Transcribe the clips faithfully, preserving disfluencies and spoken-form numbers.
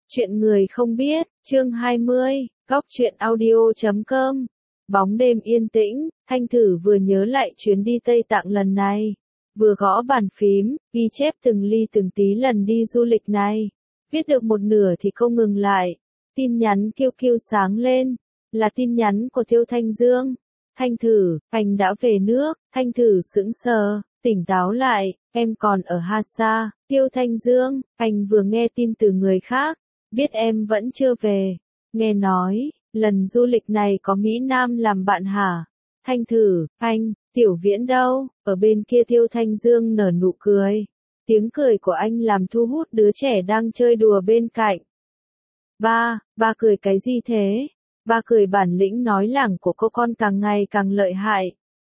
Chuyện người không biết, chương hai mươi, góc truyện audio chấm com. Bóng đêm yên tĩnh, Thanh Thử vừa nhớ lại chuyến đi Tây Tạng lần này. Vừa gõ bàn phím, ghi chép từng ly từng tí lần đi du lịch này. Viết được một nửa thì cô ngừng lại. Tin nhắn kêu kêu sáng lên. Là tin nhắn của Tiêu Thanh Dương. Thanh Thử, anh đã về nước. Thanh Thử sững sờ, tỉnh táo lại. Em còn ở Hasa. Tiêu Thanh Dương, anh vừa nghe tin từ người khác. Biết em vẫn chưa về. Nghe nói, lần du lịch này có Mỹ Nam làm bạn hả? Thanh Thử, anh, Tiểu Viễn đâu? Ở bên kia Tiêu Thanh Dương nở nụ cười. Tiếng cười của anh làm thu hút đứa trẻ đang chơi đùa bên cạnh. Ba, ba cười cái gì thế? Ba cười bản lĩnh nói lảng của cô con càng ngày càng lợi hại.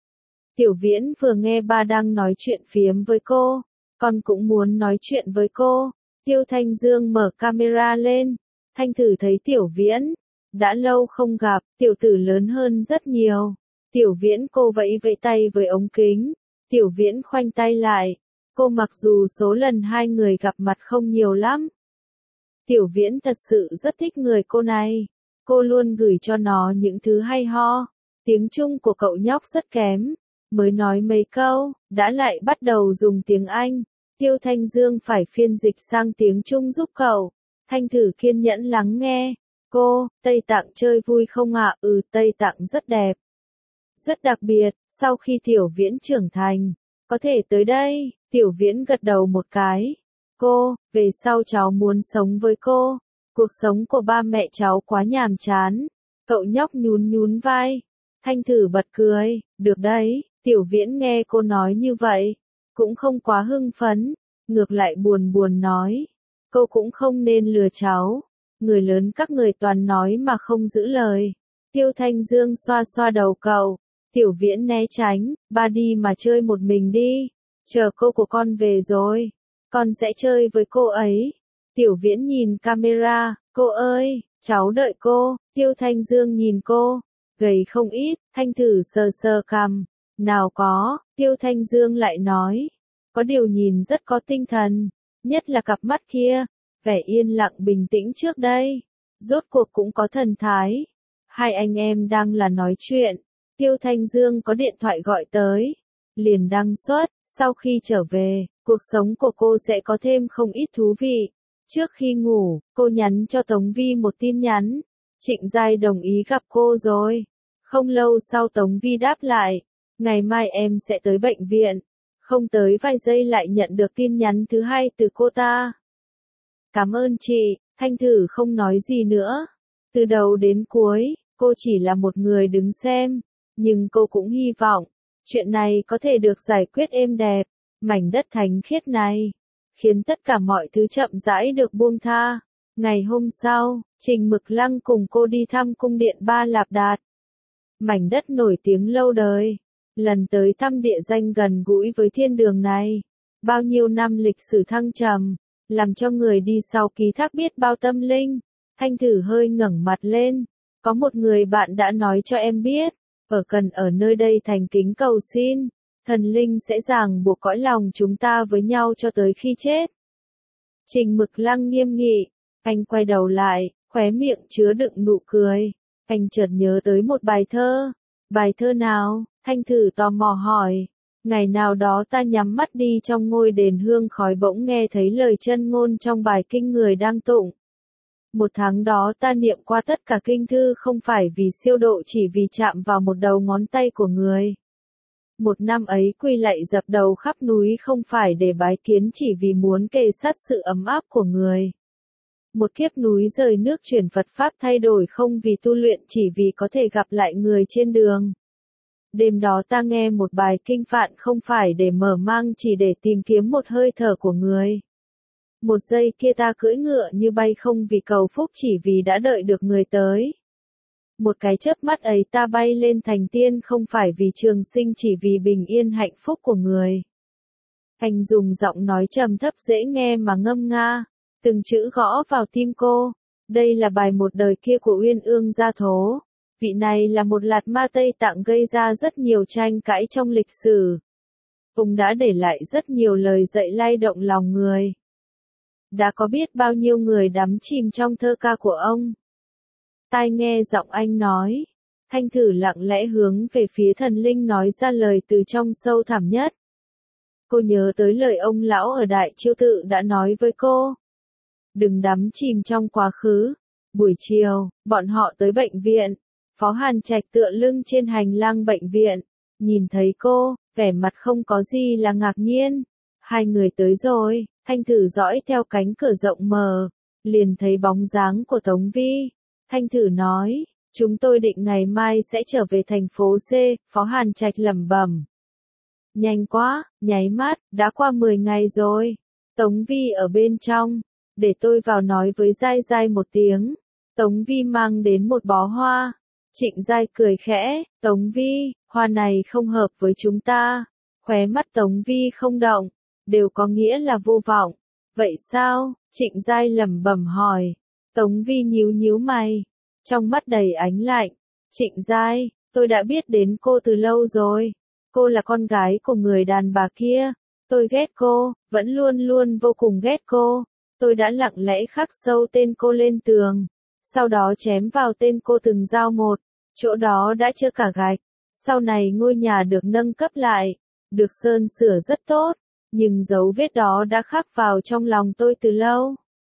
Tiểu Viễn vừa nghe ba đang nói chuyện phiếm với cô. Con cũng muốn nói chuyện với cô. Tiêu Thanh Dương mở camera lên. Thanh Thử thấy Tiểu Viễn. Đã lâu không gặp, tiểu tử lớn hơn rất nhiều. Tiểu Viễn cô vẫy vẫy tay với ống kính. Tiểu Viễn khoanh tay lại. Cô mặc dù số lần hai người gặp mặt không nhiều lắm. Tiểu Viễn thật sự rất thích người cô này. Cô luôn gửi cho nó những thứ hay ho. Tiếng Trung của cậu nhóc rất kém. Mới nói mấy câu, đã lại bắt đầu dùng tiếng Anh. Tiêu Thanh Dương phải phiên dịch sang tiếng Trung giúp cậu. Thanh Thử kiên nhẫn lắng nghe. Cô, Tây Tạng chơi vui không ạ? Ừ, Tây Tạng rất đẹp. Rất đặc biệt, sau khi Tiểu Viễn trưởng thành. Có thể tới đây, Tiểu Viễn gật đầu một cái. Cô, về sau cháu muốn sống với cô. Cuộc sống của ba mẹ cháu quá nhàm chán. Cậu nhóc nhún nhún vai. Thanh Thử bật cười. Được đấy, Tiểu Viễn nghe cô nói như vậy. Cũng không quá hưng phấn. Ngược lại buồn buồn nói. Cô cũng không nên lừa cháu. Người lớn các người toàn nói mà không giữ lời. Tiêu Thanh Dương xoa xoa đầu cậu. Tiểu Viễn né tránh. Ba đi mà chơi một mình đi. Chờ cô của con về rồi. Con sẽ chơi với cô ấy. Tiểu Viễn nhìn camera. Cô ơi, cháu đợi cô. Tiêu Thanh Dương nhìn cô. Gầy không ít. Thanh Thử sờ sờ cằm. Nào có. Tiêu Thanh Dương lại nói. Có điều nhìn rất có tinh thần. Nhất là cặp mắt kia. Vẻ yên lặng bình tĩnh trước đây. Rốt cuộc cũng có thần thái. Hai anh em đang là nói chuyện. Tiêu Thanh Dương có điện thoại gọi tới. Liền đăng xuất. Sau khi trở về, cuộc sống của cô sẽ có thêm không ít thú vị. Trước khi ngủ, cô nhắn cho Tống Vi một tin nhắn. Trịnh Giai đồng ý gặp cô rồi. Không lâu sau Tống Vi đáp lại. Ngày mai em sẽ tới bệnh viện. Không tới vài giây lại nhận được tin nhắn thứ hai từ cô ta. Cảm ơn chị. Thanh Thử không nói gì nữa. Từ đầu đến cuối, cô chỉ là một người đứng xem. Nhưng cô cũng hy vọng, chuyện này có thể được giải quyết êm đẹp. Mảnh đất thánh khiết này, khiến tất cả mọi thứ chậm rãi được buông tha. Ngày hôm sau, Trình Mực Lăng cùng cô đi thăm cung điện Ba Lạp Đạt. Mảnh đất nổi tiếng lâu đời. Lần tới thăm địa danh gần gũi với thiên đường này. Bao nhiêu năm lịch sử thăng trầm, làm cho người đi sau ký thác biết bao tâm linh. Thanh Thử hơi ngẩng mặt lên. Có một người bạn đã nói cho em biết. Ở cần ở nơi đây thành kính cầu xin. Thần linh sẽ ràng buộc cõi lòng chúng ta với nhau cho tới khi chết. Trình Mực Lăng nghiêm nghị. Anh quay đầu lại, khóe miệng chứa đựng nụ cười. Anh chợt nhớ tới một bài thơ. Bài thơ nào? Thanh Thử tò mò hỏi. Ngày nào đó ta nhắm mắt đi trong ngôi đền hương khói bỗng nghe thấy lời chân ngôn trong bài kinh người đang tụng. Một tháng đó ta niệm qua tất cả kinh thư không phải vì siêu độ chỉ vì chạm vào một đầu ngón tay của người. Một năm ấy quy lạy dập đầu khắp núi không phải để bái kiến chỉ vì muốn kề sát sự ấm áp của người. Một kiếp núi rời nước chuyển Phật Pháp thay đổi không vì tu luyện chỉ vì có thể gặp lại người trên đường. Đêm đó ta nghe một bài kinh phạn không phải để mở mang chỉ để tìm kiếm một hơi thở của người. Một giây kia ta cưỡi ngựa như bay không vì cầu phúc chỉ vì đã đợi được người tới. Một cái chớp mắt ấy ta bay lên thành tiên không phải vì trường sinh chỉ vì bình yên hạnh phúc của người. Anh dùng giọng nói trầm thấp dễ nghe mà ngâm nga, từng chữ gõ vào tim cô. Đây là bài Một đời kia của Uyên Ương Gia Thố. Vị này là một lạt ma Tây Tạng gây ra rất nhiều tranh cãi trong lịch sử. Ông đã để lại rất nhiều lời dạy lay động lòng người. đã có biết bao nhiêu người đắm chìm trong thơ ca của ông. Tai nghe giọng anh nói, Thanh Thử lặng lẽ hướng về phía thần linh nói ra lời từ trong sâu thẳm nhất. Cô nhớ tới lời ông lão ở Đại Chiêu Tự đã nói với cô. Đừng đắm chìm trong quá khứ. Buổi chiều, bọn họ tới bệnh viện. Phó Hàn Trạch tựa lưng trên hành lang bệnh viện. Nhìn thấy cô, vẻ mặt không có gì là ngạc nhiên. Hai người tới rồi, Thanh Thử dõi theo cánh cửa rộng mở. Liền thấy bóng dáng của Tống Vi. Thanh Thử nói, chúng tôi định ngày mai sẽ trở về thành phố C, Phó Hàn Trạch lẩm bẩm. Nhanh quá, nháy mắt, đã qua mười ngày rồi. Tống Vi ở bên trong, để tôi vào nói với Giai Giai một tiếng. Tống Vi mang đến một bó hoa. Trịnh Giai cười khẽ, Tống Vi, hoa này không hợp với chúng ta. Khóe mắt Tống Vi không động, đều có nghĩa là vô vọng. Vậy sao? Trịnh Giai lẩm bẩm hỏi. Tống Vi nhíu nhíu mày, trong mắt đầy ánh lạnh. Trịnh Giai, tôi đã biết đến cô từ lâu rồi. Cô là con gái của người đàn bà kia. Tôi ghét cô, vẫn luôn luôn vô cùng ghét cô. Tôi đã lặng lẽ khắc sâu tên cô lên tường. Sau đó chém vào tên cô từng dao một. Chỗ đó đã chưa cả gạch. Sau này ngôi nhà được nâng cấp lại. Được sơn sửa rất tốt. Nhưng dấu vết đó đã khắc vào trong lòng tôi từ lâu.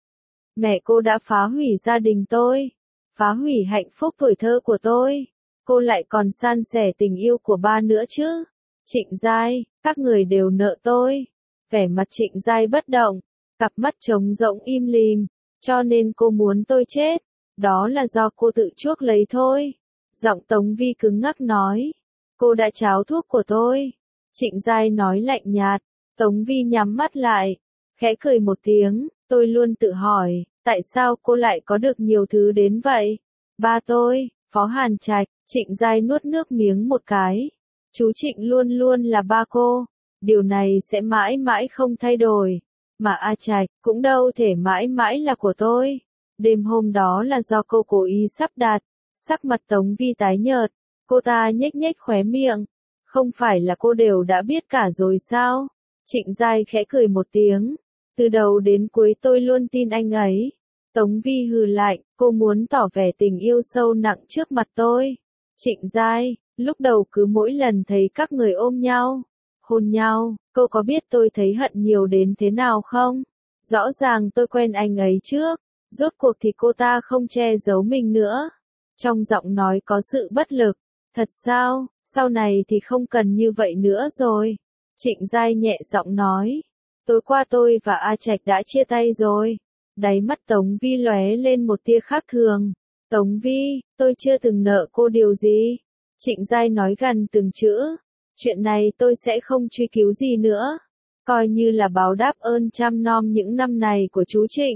Mẹ cô đã phá hủy gia đình tôi. Phá hủy hạnh phúc tuổi thơ của tôi. Cô lại còn san sẻ tình yêu của ba nữa chứ. Trịnh Giai, các người đều nợ tôi. Vẻ mặt Trịnh Giai bất động. Cặp mắt trống rỗng im lìm. Cho nên cô muốn tôi chết. Đó là do cô tự chuốc lấy thôi. Giọng Tống Vi cứng ngắc nói. Cô đã tráo thuốc của tôi. Trịnh Giai nói lạnh nhạt. Tống Vi nhắm mắt lại. Khẽ cười một tiếng. Tôi luôn tự hỏi. Tại sao cô lại có được nhiều thứ đến vậy? Ba tôi, Phó Hàn Trạch. Trịnh Giai nuốt nước miếng một cái. Chú Trịnh luôn luôn là ba cô. Điều này sẽ mãi mãi không thay đổi. Mà A Trạch cũng đâu thể mãi mãi là của tôi. Đêm hôm đó là do cô cố ý sắp đặt. Sắc mặt Tống Vi tái nhợt. Cô ta nhếch nhếch khóe miệng. Không phải là cô đều đã biết cả rồi sao? Trịnh Giai khẽ cười một tiếng. Từ đầu đến cuối tôi luôn tin anh ấy. Tống Vi hừ lạnh, cô muốn tỏ vẻ tình yêu sâu nặng trước mặt tôi. Trịnh Giai, lúc đầu cứ mỗi lần thấy các người ôm nhau, hôn nhau, cô có biết tôi thấy hận nhiều đến thế nào không? Rõ ràng tôi quen anh ấy trước, rốt cuộc thì cô ta không che giấu mình nữa. Trong giọng nói có sự bất lực. Thật sao, sau này thì không cần như vậy nữa rồi. Trịnh Giai nhẹ giọng nói. Tối qua tôi và A Trạch đã chia tay rồi. Đáy mắt Tống Vi lóe lên một tia khác thường. Tống Vi, tôi chưa từng nợ cô điều gì. Trịnh Giai nói gần từng chữ. Chuyện này tôi sẽ không truy cứu gì nữa. Coi như là báo đáp ơn chăm nom những năm này của chú Trịnh.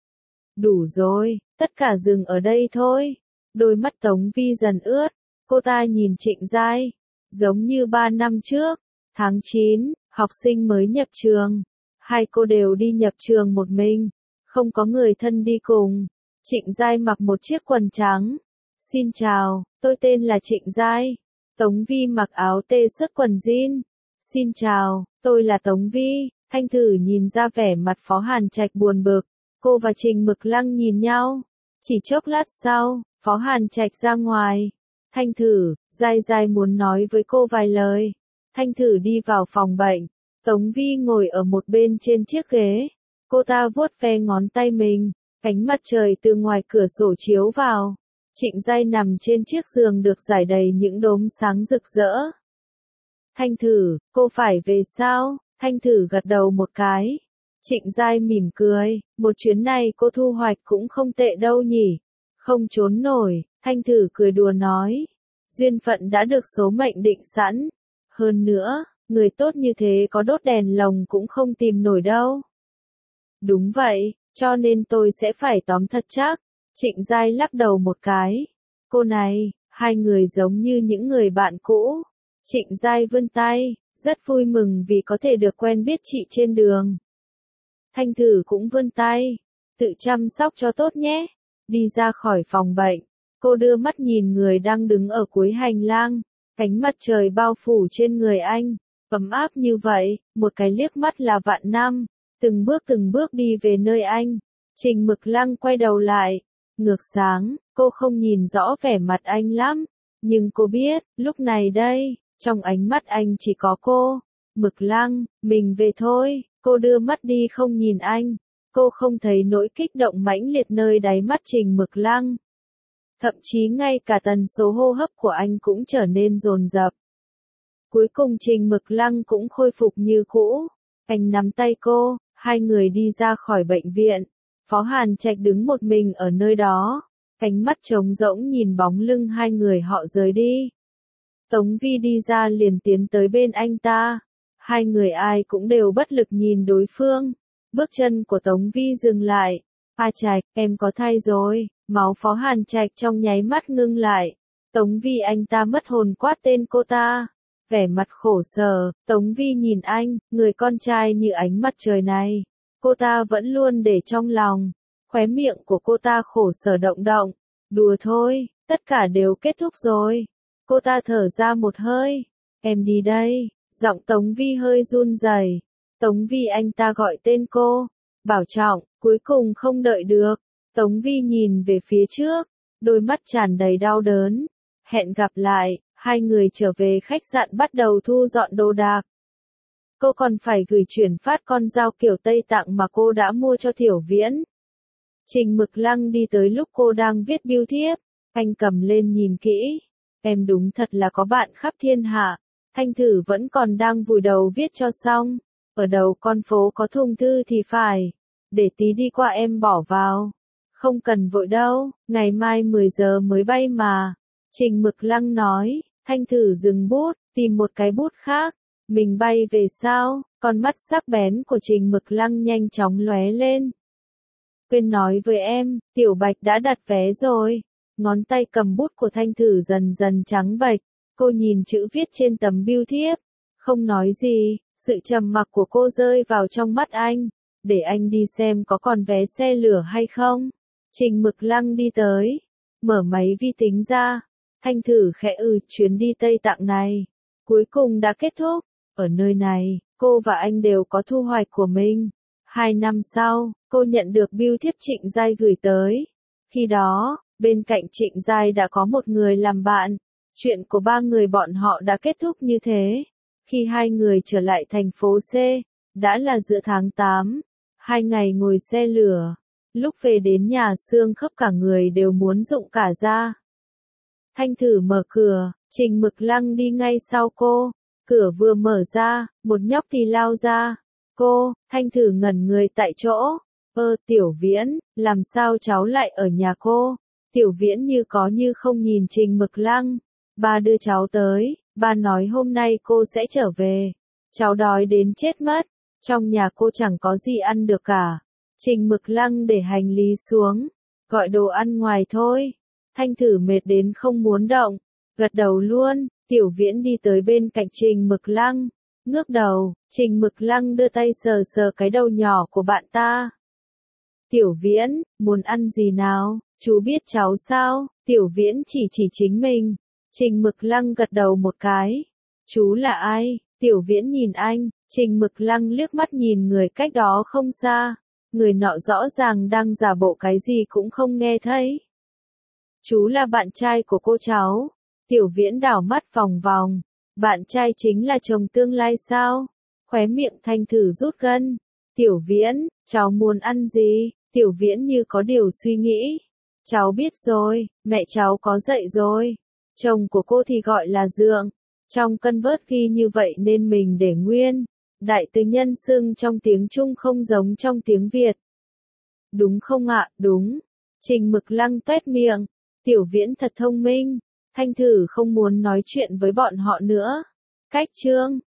Đủ rồi, tất cả dừng ở đây thôi. Đôi mắt Tống Vi dần ướt. Cô ta nhìn Trịnh Giai. Giống như ba năm trước. Tháng chín, học sinh mới nhập trường. Hai cô đều đi nhập trường một mình. Không có người thân đi cùng. Trịnh Giai mặc một chiếc quần trắng. Xin chào, tôi tên là Trịnh Giai. Tống Vi mặc áo tê sức quần jean. Xin chào, tôi là Tống Vi. Thanh Thử nhìn ra vẻ mặt Phó Hàn Trạch buồn bực. Cô và Trình Mực Lăng nhìn nhau. Chỉ chốc lát sau, Phó Hàn Trạch ra ngoài. Thanh Thử, Giai Giai muốn nói với cô vài lời. Thanh Thử đi vào phòng bệnh. Tống Vi ngồi ở một bên trên chiếc ghế. Cô ta vuốt ve ngón tay mình. Ánh mặt trời từ ngoài cửa sổ chiếu vào. Trịnh Giai nằm trên chiếc giường được rải đầy những đốm sáng rực rỡ. Thanh Thử, cô phải về sao? Thanh Thử gật đầu một cái. Trịnh Giai mỉm cười. Một chuyến này cô thu hoạch cũng không tệ đâu nhỉ. Không trốn nổi. Thanh Thử cười đùa nói. Duyên phận đã được số mệnh định sẵn. Hơn nữa, người tốt như thế có đốt đèn lồng cũng không tìm nổi đâu. Đúng vậy, cho nên tôi sẽ phải tóm thật chắc. Trịnh Giai lắc đầu một cái. Cô này, hai người giống như những người bạn cũ. Trịnh Giai vươn tay, rất vui mừng vì có thể được quen biết chị trên đường. Thanh Thử cũng vươn tay. Tự chăm sóc cho tốt nhé. Đi ra khỏi phòng bệnh. Cô đưa mắt nhìn người đang đứng ở cuối hành lang. Ánh mặt trời bao phủ trên người anh. Ấm áp như vậy, một cái liếc mắt là vạn năm. từng bước từng bước đi về nơi anh. Trình Mực Lăng quay đầu lại, ngược sáng, cô không nhìn rõ vẻ mặt anh lắm, nhưng cô biết, lúc này đây, trong ánh mắt anh chỉ có cô. Mực Lăng, mình về thôi, cô đưa mắt đi không nhìn anh. Cô không thấy nỗi kích động mãnh liệt nơi đáy mắt Trình Mực Lăng. Thậm chí ngay cả tần số hô hấp của anh cũng trở nên dồn dập. Cuối cùng Trình Mực Lăng cũng khôi phục như cũ. Anh nắm tay cô, hai người đi ra khỏi bệnh viện. Phó Hàn Trạch đứng một mình ở nơi đó, ánh mắt trống rỗng nhìn bóng lưng hai người họ rời đi. Tống Vi đi ra liền tiến tới bên anh ta. Hai người ai cũng đều bất lực nhìn đối phương. Bước chân của Tống Vi dừng lại. A Trạch, em có thai rồi. Máu Phó Hàn Trạch trong nháy mắt ngưng lại. Tống Vi anh ta mất hồn quát tên cô ta. Vẻ mặt khổ sở, Tống Vi nhìn anh, người con trai như ánh mặt trời này. Cô ta vẫn luôn để trong lòng. Khóe miệng của cô ta khổ sở động động. Đùa thôi, tất cả đều kết thúc rồi. Cô ta thở ra một hơi. Em đi đây. Giọng Tống Vi hơi run rẩy. Tống Vi anh ta gọi tên cô. Bảo trọng, cuối cùng không đợi được. Tống Vi nhìn về phía trước. Đôi mắt tràn đầy đau đớn. Hẹn gặp lại, hai người trở về khách sạn bắt đầu thu dọn đồ đạc. Cô còn phải gửi chuyển phát con dao kiểu Tây Tạng mà cô đã mua cho Thiểu Viễn. Trình Mực Lăng đi tới lúc cô đang viết bưu thiếp. Anh cầm lên nhìn kỹ. Em đúng thật là có bạn khắp thiên hạ. Thanh Thử vẫn còn đang vùi đầu viết cho xong. Ở đầu con phố có thùng thư thì phải. Để tí đi qua em bỏ vào. Không cần vội đâu, ngày mai mười giờ mới bay mà. Trình Mực Lăng nói. Thanh Thử dừng bút, tìm một cái bút khác. Mình bay về sao? Con mắt sắc bén của Trình Mực Lăng nhanh chóng lóe lên. Quên nói với em, Tiểu Bạch đã đặt vé rồi. Ngón tay cầm bút của Thanh Thử dần dần trắng bệch. Cô nhìn chữ viết trên tấm bưu thiếp. Không nói gì, sự trầm mặc của cô rơi vào trong mắt anh. Để anh đi xem có còn vé xe lửa hay không. Trình Mực Lăng đi tới. Mở máy vi tính ra. Thanh Thử khẽ ừ, chuyến đi Tây Tạng này. Cuối cùng đã kết thúc. Ở nơi này, cô và anh đều có thu hoạch của mình. Hai năm sau, cô nhận được bưu thiếp Trịnh Giai gửi tới. Khi đó, bên cạnh Trịnh Giai đã có một người làm bạn. Chuyện của ba người bọn họ đã kết thúc như thế. Khi hai người trở lại thành phố C, đã là giữa tháng tám. Hai ngày ngồi xe lửa. Lúc về đến nhà xương khớp cả người đều muốn rụng cả ra. Thanh Thử mở cửa, Trình Mực Lăng đi ngay sau cô. Cửa vừa mở ra, một nhóc thì lao ra. Cô, Thanh Thử ngẩn người tại chỗ. Ơ, Tiểu Viễn, làm sao cháu lại ở nhà cô? Tiểu Viễn như có như không nhìn Trình Mực Lăng. Ba đưa cháu tới, ba nói hôm nay cô sẽ trở về. Cháu đói đến chết mất, trong nhà cô chẳng có gì ăn được cả. Trình Mực Lăng để hành lý xuống, gọi đồ ăn ngoài thôi. Thanh Thử mệt đến không muốn động, gật đầu luôn. Tiểu Viễn đi tới bên cạnh Trình Mực Lăng, ngước đầu, Trình Mực Lăng đưa tay sờ sờ cái đầu nhỏ của bạn ta. Tiểu Viễn, muốn ăn gì nào, chú biết cháu sao? Tiểu Viễn chỉ chỉ chính mình. Trình Mực Lăng gật đầu một cái. Chú là ai? Tiểu Viễn nhìn anh, Trình Mực Lăng liếc mắt nhìn người cách đó không xa. Người nọ rõ ràng đang giả bộ cái gì cũng không nghe thấy. Chú là bạn trai của cô cháu. Tiểu Viễn đảo mắt vòng vòng. Bạn trai chính là chồng tương lai sao? Khóe miệng Thanh Thử rút gân. Tiểu Viễn, cháu muốn ăn gì? Tiểu Viễn như có điều suy nghĩ. Cháu biết rồi, mẹ cháu có dạy rồi. Chồng của cô thì gọi là Dượng. Trong cân vớt ghi như vậy nên mình để nguyên. Đại từ nhân xưng trong tiếng Trung không giống trong tiếng Việt. Đúng không ạ? Đúng. Trình Mực Lăng tuét miệng. Tiểu Viễn thật thông minh. Thanh Thử không muốn nói chuyện với bọn họ nữa. Cách chương